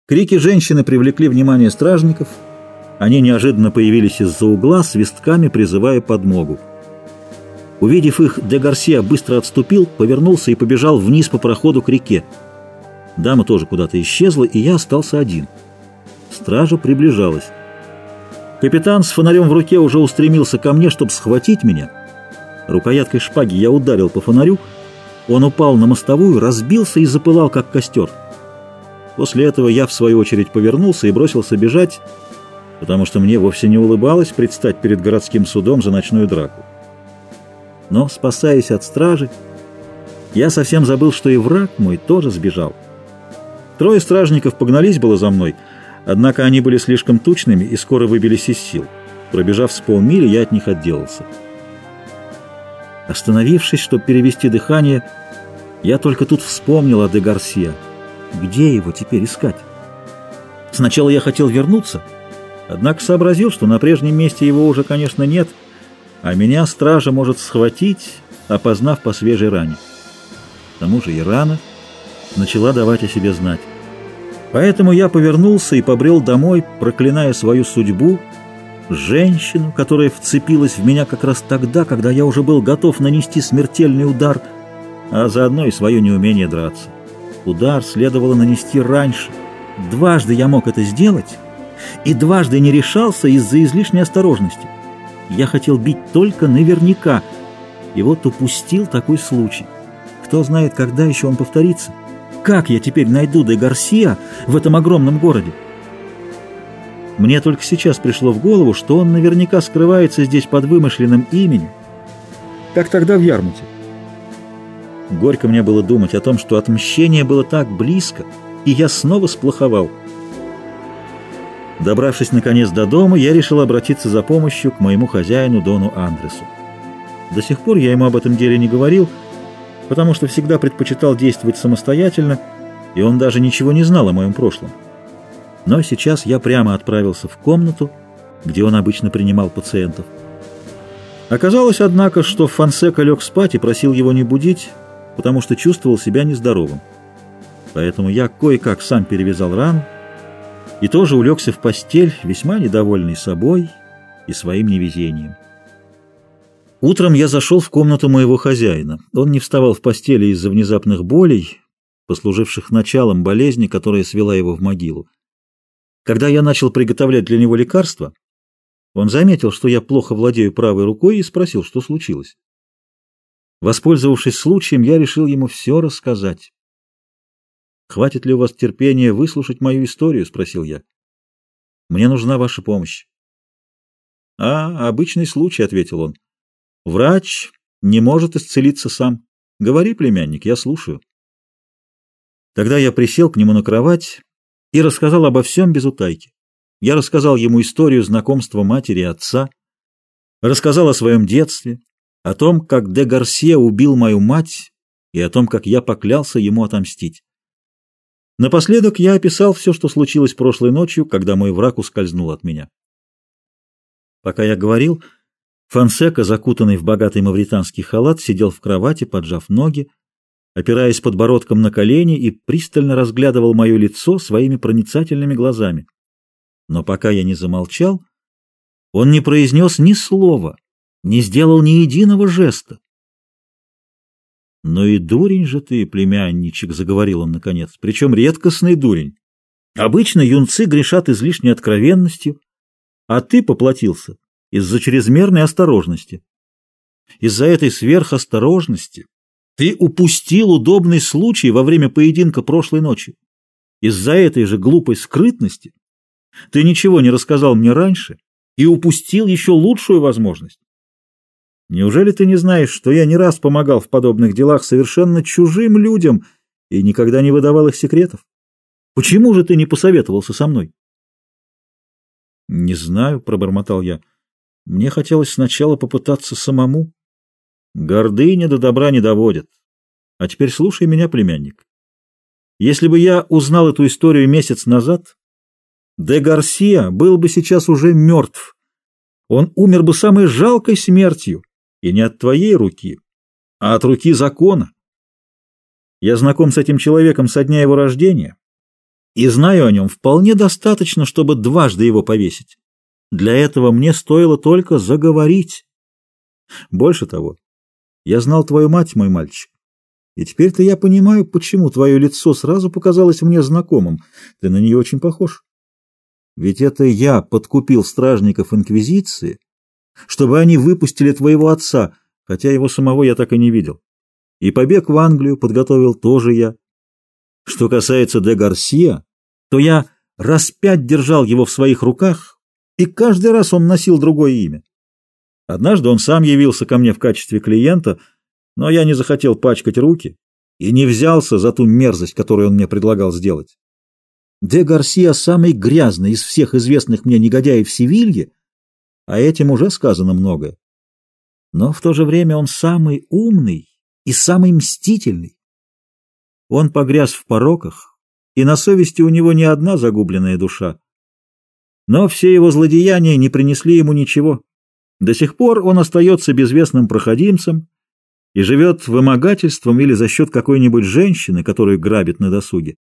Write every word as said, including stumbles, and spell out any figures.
Крики женщины привлекли внимание стражников. Они неожиданно появились из-за угла, свистками призывая подмогу. Увидев их, де Гарсия быстро отступил, повернулся и побежал вниз по проходу к реке. Дама тоже куда-то исчезла, и я остался один. Стража приближалась. Капитан с фонарем в руке уже устремился ко мне, чтобы схватить меня. Рукояткой шпаги я ударил по фонарю. Он упал на мостовую, разбился и запылал, как костер. После этого я, в свою очередь, повернулся и бросился бежать, потому что мне вовсе не улыбалось предстать перед городским судом за ночную драку. Но, спасаясь от стражи, я совсем забыл, что и враг мой тоже сбежал. Трое стражников погнались было за мной, однако они были слишком тучными и скоро выбились из сил. Пробежав с полмили, я от них отделался. Остановившись, чтобы перевести дыхание, я только тут вспомнил о де Гарсия. Где его теперь искать? Сначала я хотел вернуться, однако сообразил, что на прежнем месте его уже, конечно, нет, а меня стража может схватить, опознав по свежей ране. К тому же и рана начала давать о себе знать. Поэтому я повернулся и побрел домой, проклиная свою судьбу, женщину, которая вцепилась в меня как раз тогда, когда я уже был готов нанести смертельный удар, а заодно и свое неумение драться. Удар следовало нанести раньше. Дважды я мог это сделать, и дважды не решался из-за излишней осторожности. Я хотел бить только наверняка, и вот упустил такой случай. Кто знает, когда еще он повторится? Как я теперь найду де Гарсия в этом огромном городе? Мне только сейчас пришло в голову, что он наверняка скрывается здесь под вымышленным именем, как тогда в Ярмуте. Горько мне было думать о том, что отмщение было так близко, и я снова сплоховал. Добравшись наконец до дома, я решил обратиться за помощью к моему хозяину Дону Андресу. До сих пор я ему об этом деле не говорил, потому что всегда предпочитал действовать самостоятельно, и он даже ничего не знал о моем прошлом. Но сейчас я прямо отправился в комнату, где он обычно принимал пациентов. Оказалось, однако, что Фонсека лег спать и просил его не будить, потому что чувствовал себя нездоровым. Поэтому я кое-как сам перевязал рану и тоже улегся в постель, весьма недовольный собой и своим невезением. Утром я зашел в комнату моего хозяина. Он не вставал в постели из-за внезапных болей, послуживших началом болезни, которая свела его в могилу. Когда я начал приготовлять для него лекарства, он заметил, что я плохо владею правой рукой, и спросил, что случилось. Воспользовавшись случаем, я решил ему все рассказать. «Хватит ли у вас терпения выслушать мою историю?» — спросил я. «Мне нужна ваша помощь». «А, обычный случай», — ответил он. «Врач не может исцелиться сам. Говори, племянник, я слушаю». Тогда я присел к нему на кровать и рассказал обо всем без утайки. Я рассказал ему историю знакомства матери и отца, рассказал о своем детстве, о том, как де Гарсия убил мою мать, и о том, как я поклялся ему отомстить. Напоследок я описал все, что случилось прошлой ночью, когда мой враг ускользнул от меня. Пока я говорил, Фонсека, закутанный в богатый мавританский халат, сидел в кровати, поджав ноги, опираясь подбородком на колени, и пристально разглядывал мое лицо своими проницательными глазами. Но пока я не замолчал, он не произнес ни слова, не сделал ни единого жеста. «Ну и дурень же ты, племянничек», — заговорил он наконец, — «причем редкостный дурень. Обычно юнцы грешат излишней откровенностью, а ты поплатился из-за чрезмерной осторожности. Из-за этой сверхосторожности ты упустил удобный случай во время поединка прошлой ночи. Из-за этой же глупой скрытности ты ничего не рассказал мне раньше и упустил еще лучшую возможность. Неужели ты не знаешь, что я не раз помогал в подобных делах совершенно чужим людям и никогда не выдавал их секретов? Почему же ты не посоветовался со мной?» «Не знаю», — пробормотал я. «Мне хотелось сначала попытаться самому». «Гордыня до добра не доводит. А теперь слушай меня, племянник. Если бы я узнал эту историю месяц назад, де Гарсия был бы сейчас уже мертв. Он умер бы самой жалкой смертью, и не от твоей руки, а от руки закона. Я знаком с этим человеком со дня его рождения, и знаю о нем вполне достаточно, чтобы дважды его повесить. Для этого мне стоило только заговорить. Больше того, я знал твою мать, мой мальчик, и теперь-то я понимаю, почему твое лицо сразу показалось мне знакомым. Ты на нее очень похож. Ведь это я подкупил стражников Инквизиции, чтобы они выпустили твоего отца, хотя его самого я так и не видел. И побег в Англию подготовил тоже я. Что касается де Гарсия, то я раз пять держал его в своих руках, и каждый раз он носил другое имя. Однажды он сам явился ко мне в качестве клиента, но я не захотел пачкать руки и не взялся за ту мерзость, которую он мне предлагал сделать. Де Гарсия самый грязный из всех известных мне негодяев Севильи, а этим уже сказано многое. Но в то же время он самый умный и самый мстительный. Он погряз в пороках, и на совести у него не одна загубленная душа. Но все его злодеяния не принесли ему ничего. До сих пор он остается безвестным проходимцем и живет вымогательством или за счет какой-нибудь женщины, которую грабит на досуге.